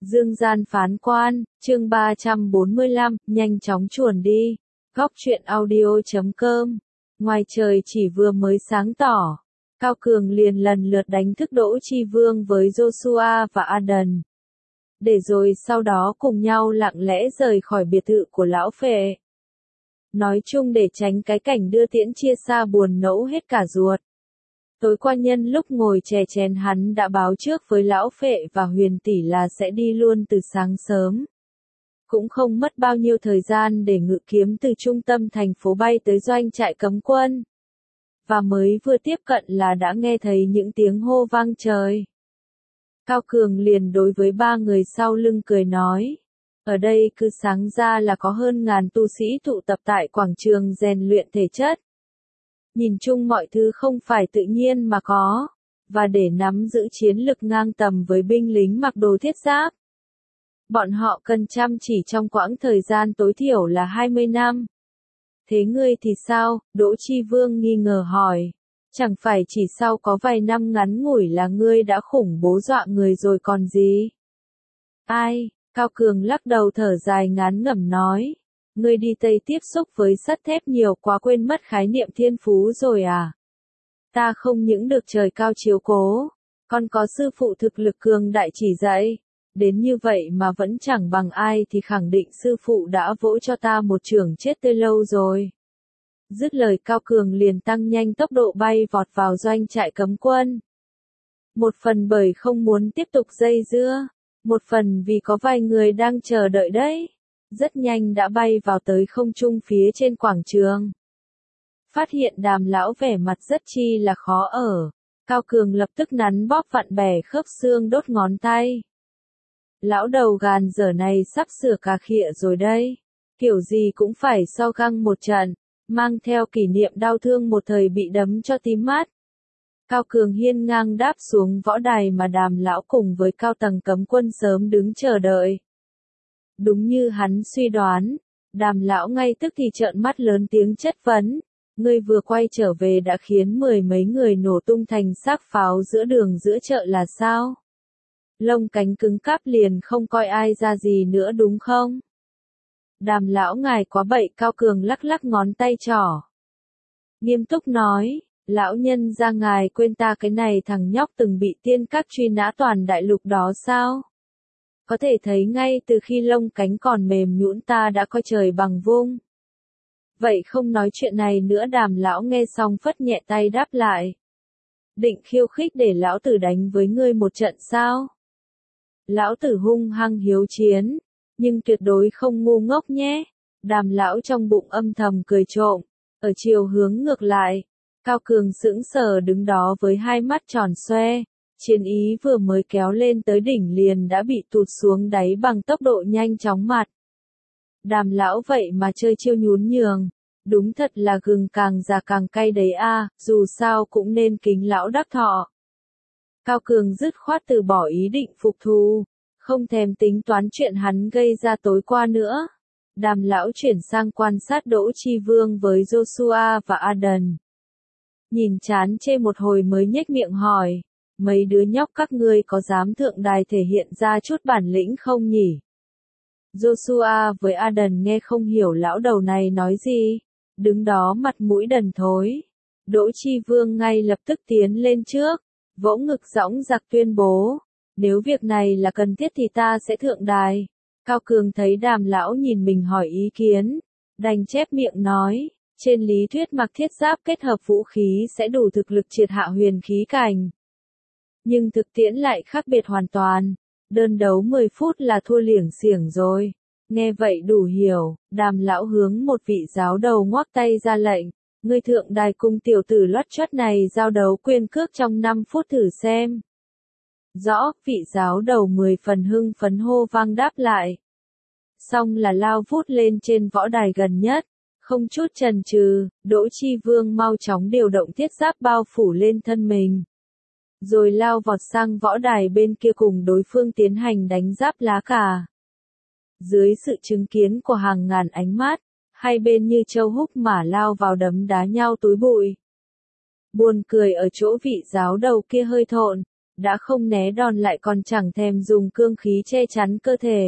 Dương gian phán quan, chương 345, nhanh chóng chuồn đi. Góc truyện audio.com. Ngoài trời chỉ vừa mới sáng tỏ, Cao Cường liền lần lượt đánh thức Đỗ Chi Vương với Joshua và Aden. Để rồi sau đó cùng nhau lặng lẽ rời khỏi biệt thự của lão phệ. Nói chung để tránh cái cảnh đưa tiễn chia xa buồn nẫu hết cả ruột. Tối qua nhân lúc ngồi chè chén hắn đã báo trước với lão phệ và Huyền tỷ là sẽ đi luôn từ sáng sớm. Cũng không mất bao nhiêu thời gian để ngự kiếm từ trung tâm thành phố bay tới doanh trại cấm quân. Và mới vừa tiếp cận là đã nghe thấy những tiếng hô vang trời. Cao Cường liền đối với ba người sau lưng cười nói. Ở đây cứ sáng ra là có hơn ngàn tu sĩ tụ tập tại quảng trường rèn luyện thể chất. Nhìn chung mọi thứ không phải tự nhiên mà có, và để nắm giữ chiến lực ngang tầm với binh lính mặc đồ thiết giáp. Bọn họ cần chăm chỉ trong quãng thời gian tối thiểu là 20 năm. Thế ngươi thì sao? Đỗ Chi Vương nghi ngờ hỏi. Chẳng phải chỉ sau có vài năm ngắn ngủi là ngươi đã khủng bố dọa người rồi còn gì? Ai? Cao Cường lắc đầu thở dài ngán ngẩm nói. Ngươi đi Tây tiếp xúc với sắt thép nhiều quá quên mất khái niệm thiên phú rồi à? Ta không những được trời cao chiếu cố, còn có sư phụ thực lực cường đại chỉ dạy. Đến như vậy mà vẫn chẳng bằng ai thì khẳng định sư phụ đã vỗ cho ta một chưởng chết tươi lâu rồi. Dứt lời Cao Cường liền tăng nhanh tốc độ bay vọt vào doanh trại cấm quân. Một phần bởi không muốn tiếp tục dây dưa, một phần vì có vài người đang chờ đợi đấy. Rất nhanh đã bay vào tới không trung phía trên quảng trường. Phát hiện Đàm lão vẻ mặt rất chi là khó ở. Cao Cường lập tức nắn bóp vặn bẻ khớp xương đốt ngón tay. Lão đầu gàn dở này sắp sửa cà khịa rồi đây. Kiểu gì cũng phải so găng một trận, mang theo kỷ niệm đau thương một thời bị đấm cho tím mắt. Cao Cường hiên ngang đáp xuống võ đài mà Đàm lão cùng với cao tầng cấm quân sớm đứng chờ đợi. Đúng như hắn suy đoán, Đàm lão ngay tức thì trợn mắt lớn tiếng chất vấn. Ngươi vừa quay trở về đã khiến mười mấy người nổ tung thành xác pháo giữa đường giữa chợ là sao? Lông cánh cứng cáp liền không coi ai ra gì nữa đúng không? Đàm lão ngài quá bậy. Cao Cường lắc lắc ngón tay trỏ. Nghiêm túc nói, lão nhân ra ngài quên ta cái này thằng nhóc từng bị tiên các truy nã toàn đại lục đó sao? Có thể thấy ngay từ khi lông cánh còn mềm nhũn ta đã coi trời bằng vung. Vậy không nói chuyện này nữa. Đàm lão nghe xong phất nhẹ tay đáp lại. Định khiêu khích để lão tử đánh với ngươi một trận sao? Lão tử hung hăng hiếu chiến, nhưng tuyệt đối không ngu ngốc nhé. Đàm lão trong bụng âm thầm cười trộm. Ở chiều hướng ngược lại, Cao Cường sững sờ đứng đó với hai mắt tròn xoe. Chiến ý vừa mới kéo lên tới đỉnh liền đã bị tụt xuống đáy bằng tốc độ nhanh chóng mặt. Đàm lão vậy mà chơi chiêu nhún nhường. Đúng thật là gừng càng già càng cay đấy a, dù sao cũng nên kính lão đắc thọ. Cao Cường dứt khoát từ bỏ ý định phục thù, không thèm tính toán chuyện hắn gây ra tối qua nữa. Đàm lão chuyển sang quan sát Đỗ Chi Vương với Joshua và Aden. Nhìn chán chê một hồi mới nhếch miệng hỏi, mấy đứa nhóc các ngươi có dám thượng đài thể hiện ra chút bản lĩnh không nhỉ? Joshua với Aden nghe không hiểu lão đầu này nói gì, đứng đó mặt mũi đần thối. Đỗ Chi Vương ngay lập tức tiến lên trước, vỗ ngực dõng dạc tuyên bố, nếu việc này là cần thiết thì ta sẽ thượng đài. Cao Cường thấy Đàm lão nhìn mình hỏi ý kiến, đành chép miệng nói, trên lý thuyết mặc thiết giáp kết hợp vũ khí sẽ đủ thực lực triệt hạ huyền khí cảnh. Nhưng thực tiễn lại khác biệt hoàn toàn, đơn đấu 10 phút là thua liểng xiểng rồi. Nghe vậy đủ hiểu, Đàm lão hướng một vị giáo đầu ngoắc tay ra lệnh, ngươi thượng đài cùng tiểu tử lót chót này giao đấu quyền cước trong 5 phút thử xem. Rõ, vị giáo đầu 10 phần hưng phấn hô vang đáp lại. Xong là lao vút lên trên võ đài gần nhất, không chút chần chừ, Đỗ Chi Vương mau chóng điều động thiết giáp bao phủ lên thân mình. Rồi lao vọt sang võ đài bên kia cùng đối phương tiến hành đánh giáp lá cà. Dưới sự chứng kiến của hàng ngàn ánh mắt, hai bên như châu húc mà lao vào đấm đá nhau túi bụi. Buồn cười ở chỗ vị giáo đầu kia hơi thộn, đã không né đòn lại còn chẳng thèm dùng cương khí che chắn cơ thể.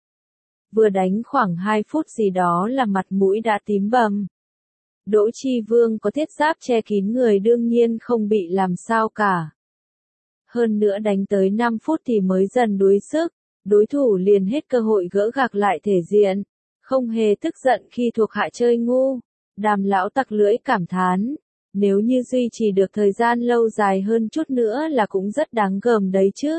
Vừa đánh khoảng 2 phút gì đó là mặt mũi đã tím bầm. Đỗ Chi Vương có thiết giáp che kín người đương nhiên không bị làm sao cả. Hơn nữa đánh tới 5 phút thì mới dần đuối sức, đối thủ liền hết cơ hội gỡ gạc lại thể diện, không hề tức giận khi thuộc hạ chơi ngu. Đàm lão tặc lưỡi cảm thán, nếu như duy trì được thời gian lâu dài hơn chút nữa là cũng rất đáng gờm đấy chứ.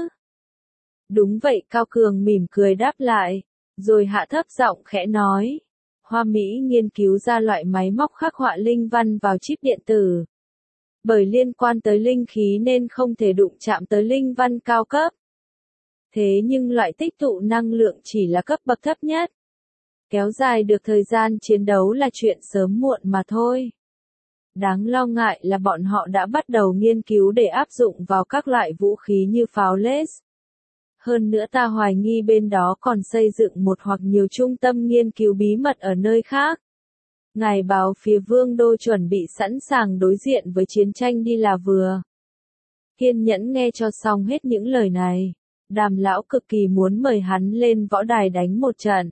Đúng vậy, Cao Cường mỉm cười đáp lại, rồi hạ thấp giọng khẽ nói. Hoa Mỹ nghiên cứu ra loại máy móc khắc họa linh văn vào chip điện tử. Bởi liên quan tới linh khí nên không thể đụng chạm tới linh văn cao cấp. Thế nhưng loại tích tụ năng lượng chỉ là cấp bậc thấp nhất. Kéo dài được thời gian chiến đấu là chuyện sớm muộn mà thôi. Đáng lo ngại là bọn họ đã bắt đầu nghiên cứu để áp dụng vào các loại vũ khí như pháo laser. Hơn nữa ta hoài nghi bên đó còn xây dựng một hoặc nhiều trung tâm nghiên cứu bí mật ở nơi khác. Ngài báo phía Vương đô chuẩn bị sẵn sàng đối diện với chiến tranh đi là vừa. Kiên nhẫn nghe cho xong hết những lời này, Đàm lão cực kỳ muốn mời hắn lên võ đài đánh một trận.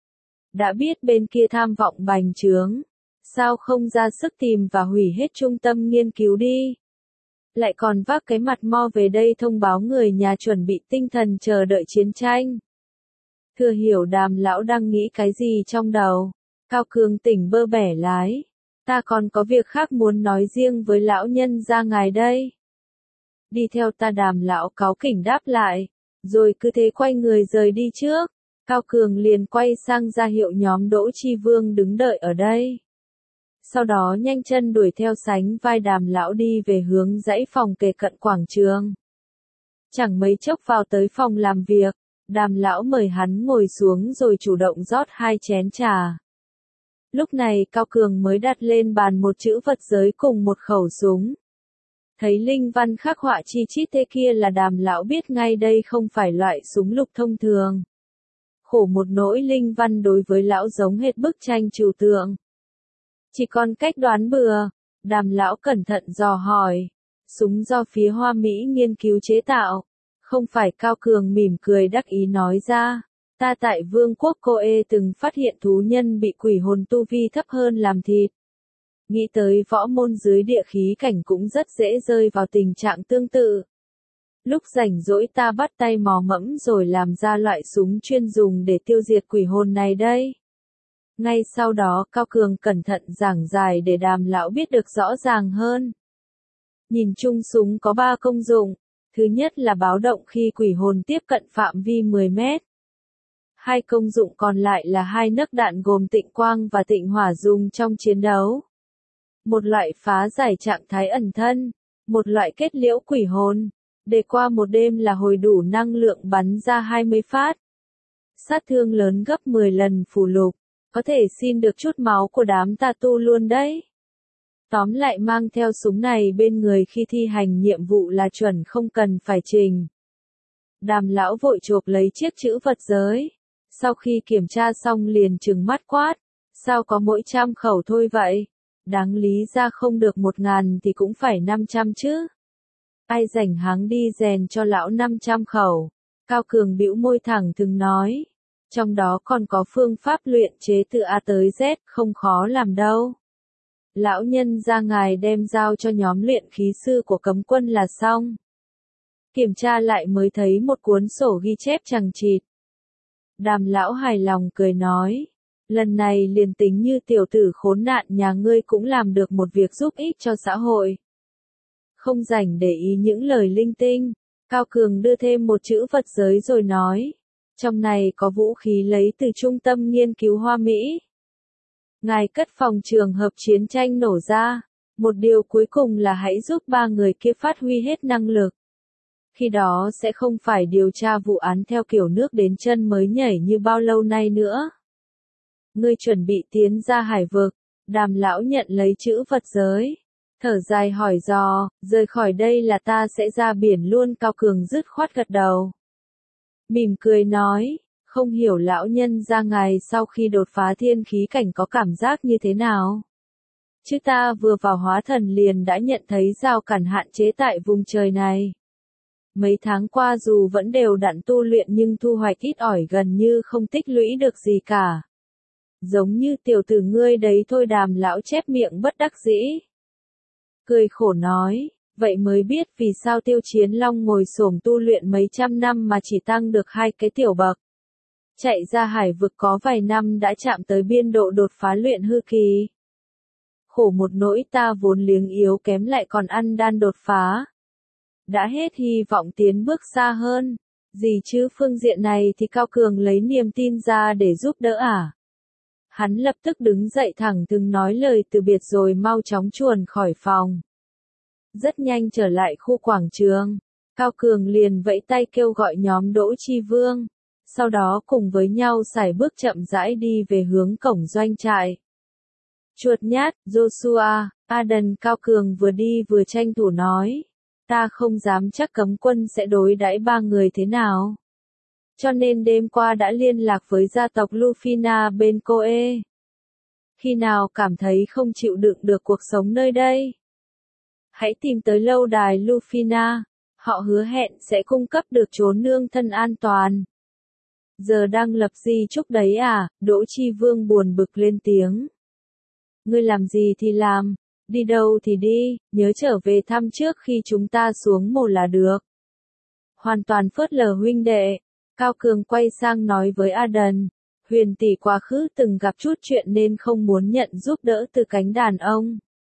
Đã biết bên kia tham vọng bành trướng, sao không ra sức tìm và hủy hết trung tâm nghiên cứu đi. Lại còn vác cái mặt mo về đây thông báo người nhà chuẩn bị tinh thần chờ đợi chiến tranh. Thừa hiểu Đàm lão đang nghĩ cái gì trong đầu. Cao Cường tỉnh bơ bẻ lái. Ta còn có việc khác muốn nói riêng với lão nhân gia ngài đây. Đi theo ta, Đàm lão cáu kỉnh đáp lại. Rồi cứ thế quay người rời đi trước. Cao Cường liền quay sang ra hiệu nhóm Đỗ Chi Vương đứng đợi ở đây. Sau đó nhanh chân đuổi theo sánh vai Đàm lão đi về hướng dãy phòng kề cận quảng trường. Chẳng mấy chốc vào tới phòng làm việc, Đàm lão mời hắn ngồi xuống rồi chủ động rót 2 chén trà. Lúc này Cao Cường mới đặt lên bàn một chữ vật giới cùng một khẩu súng. Thấy linh văn khắc họa chi chít thế kia là Đàm lão biết ngay đây không phải loại súng lục thông thường. Khổ một nỗi linh văn đối với lão giống hệt bức tranh trừu tượng. Chỉ còn cách đoán bừa, Đàm lão cẩn thận dò hỏi. Súng do phía Hoa Mỹ nghiên cứu chế tạo. Không phải. Cao Cường mỉm cười đắc ý nói ra. Ta tại Vương quốc Coe từng phát hiện thú nhân bị quỷ hồn tu vi thấp hơn làm thịt. Nghĩ tới võ môn dưới địa khí cảnh cũng rất dễ rơi vào tình trạng tương tự. Lúc rảnh rỗi ta bắt tay mò mẫm rồi làm ra loại súng chuyên dùng để tiêu diệt quỷ hồn này đây. Ngay sau đó Cao Cường cẩn thận giảng giải để Đàm lão biết được rõ ràng hơn. Nhìn chung súng có 3 công dụng. Thứ nhất là báo động khi quỷ hồn tiếp cận phạm vi 10 mét. 2 công dụng còn lại là 2 nấc đạn gồm tịnh quang và tịnh hỏa dùng trong chiến đấu. Một loại phá giải trạng thái ẩn thân, một loại kết liễu quỷ hồn. Để qua một đêm là hồi đủ năng lượng bắn ra 20 phát. Sát thương lớn gấp 10 lần phù lục, có thể xin được chút máu của đám tà tu luôn đấy. Tóm lại mang theo súng này bên người khi thi hành nhiệm vụ là chuẩn không cần phải trình. Đàm lão vội chộp lấy chiếc chữ vật giới. Sau khi kiểm tra xong liền trừng mắt quát. Sao có mỗi 100 khẩu thôi vậy? Đáng lý ra không được 1000 thì cũng phải 500 chứ. Ai rảnh háng đi rèn cho lão 500 khẩu. Cao Cường bĩu môi thẳng thừng nói. Trong đó còn có phương pháp luyện chế từ A tới Z, không khó làm đâu. Lão nhân gia ngài đem giao cho nhóm luyện khí sư của cấm quân là xong. Kiểm tra lại mới thấy một cuốn sổ ghi chép chằng chịt. Đàm lão hài lòng cười nói. Lần này liền tính như tiểu tử khốn nạn nhà ngươi cũng làm được một việc giúp ích cho xã hội. Không rảnh để ý những lời linh tinh. Cao Cường đưa thêm một chữ vật giới rồi nói. Trong này có vũ khí lấy từ trung tâm nghiên cứu Hoa Mỹ. Ngài cất phòng trường hợp chiến tranh nổ ra. Một điều cuối cùng là hãy giúp 3 người kia phát huy hết năng lực. Khi đó sẽ không phải điều tra vụ án theo kiểu nước đến chân mới nhảy như bao lâu nay nữa. Ngươi chuẩn bị tiến ra hải vực. Đàm lão nhận lấy chữ vật giới. Thở dài hỏi dò, rời khỏi đây là ta sẽ ra biển luôn. Cao Cường dứt khoát gật đầu. Mỉm cười nói, không hiểu lão nhân gia ngài sau khi đột phá thiên khí cảnh có cảm giác như thế nào. Chứ ta vừa vào hóa thần liền đã nhận thấy rào cản hạn chế tại vùng trời này. Mấy tháng qua dù vẫn đều đặn tu luyện nhưng thu hoạch ít ỏi gần như không tích lũy được gì cả. Giống như tiểu tử ngươi đấy thôi, Đàm lão chép miệng bất đắc dĩ. Cười khổ nói, vậy mới biết vì sao Tiêu Chiến Long ngồi xổm tu luyện mấy trăm năm mà chỉ tăng được 2 cái tiểu bậc. Chạy ra hải vực có vài năm đã chạm tới biên độ đột phá luyện hư kỳ. Khổ một nỗi ta vốn liếng yếu kém lại còn ăn đan đột phá. Đã hết hy vọng tiến bước xa hơn. Gì chứ, phương diện này thì Cao Cường lấy niềm tin ra để giúp đỡ à? Hắn lập tức đứng dậy thẳng thừng nói lời từ biệt rồi mau chóng chuồn khỏi phòng. Rất nhanh trở lại khu quảng trường, Cao Cường liền vẫy tay kêu gọi nhóm Đỗ Chi Vương, sau đó cùng với nhau sải bước chậm rãi đi về hướng cổng doanh trại. Chuột nhát, Joshua, Aden. Cao Cường vừa đi vừa tranh thủ nói, ta không dám chắc cấm quân sẽ đối đãi ba người thế nào. Cho nên đêm qua đã liên lạc với gia tộc Lufina bên Coe. Khi nào cảm thấy không chịu đựng được cuộc sống nơi đây, hãy tìm tới lâu đài Lufina, họ hứa hẹn sẽ cung cấp được chốn nương thân an toàn. Giờ đang lập di chúc đấy à? Đỗ Chi Vương buồn bực lên tiếng. Ngươi làm gì thì làm, đi đâu thì đi, nhớ trở về thăm trước khi chúng ta xuống mồ là được. Hoàn toàn phớt lờ huynh đệ. Cao Cường quay sang nói với Aden, Huyền tỷ quá khứ từng gặp chút chuyện nên không muốn nhận giúp đỡ từ cánh đàn ông.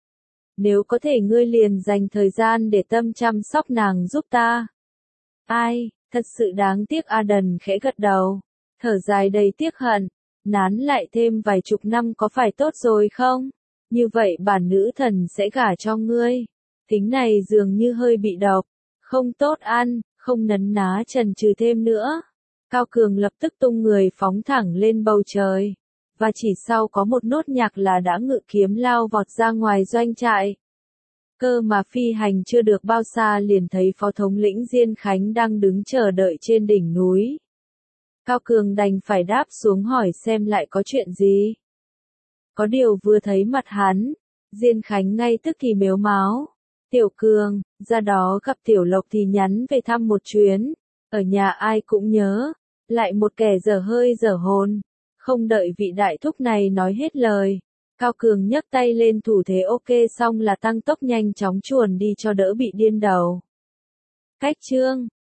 Nếu có thể ngươi liền dành thời gian để tâm chăm sóc nàng giúp ta. Ai, thật sự đáng tiếc. Aden khẽ gật đầu, thở dài đầy tiếc hận, nán lại thêm vài chục năm có phải tốt rồi không? Như vậy bản nữ thần sẽ gả cho ngươi. Tính này dường như hơi bị độc, không tốt ăn, không nấn ná chần chừ thêm nữa. Cao Cường lập tức tung người phóng thẳng lên bầu trời, và chỉ sau có một nốt nhạc là đã ngự kiếm lao vọt ra ngoài doanh trại. Cơ mà phi hành chưa được bao xa liền thấy phó thống lĩnh Diên Khánh đang đứng chờ đợi trên đỉnh núi. Cao Cường đành phải đáp xuống hỏi xem lại có chuyện gì. Có điều vừa thấy mặt hắn, Diên Khánh ngay tức thì mếu máo. Tiểu Cường, ra đó gặp Tiểu Lộc thì nhắn về thăm một chuyến, ở nhà ai cũng nhớ, lại một kẻ dở hơi dở hồn. Không đợi vị đại thúc này nói hết lời, Cao Cường nhấc tay lên thủ thế ok xong là tăng tốc nhanh chóng chuồn đi cho đỡ bị điên đầu. Cách chương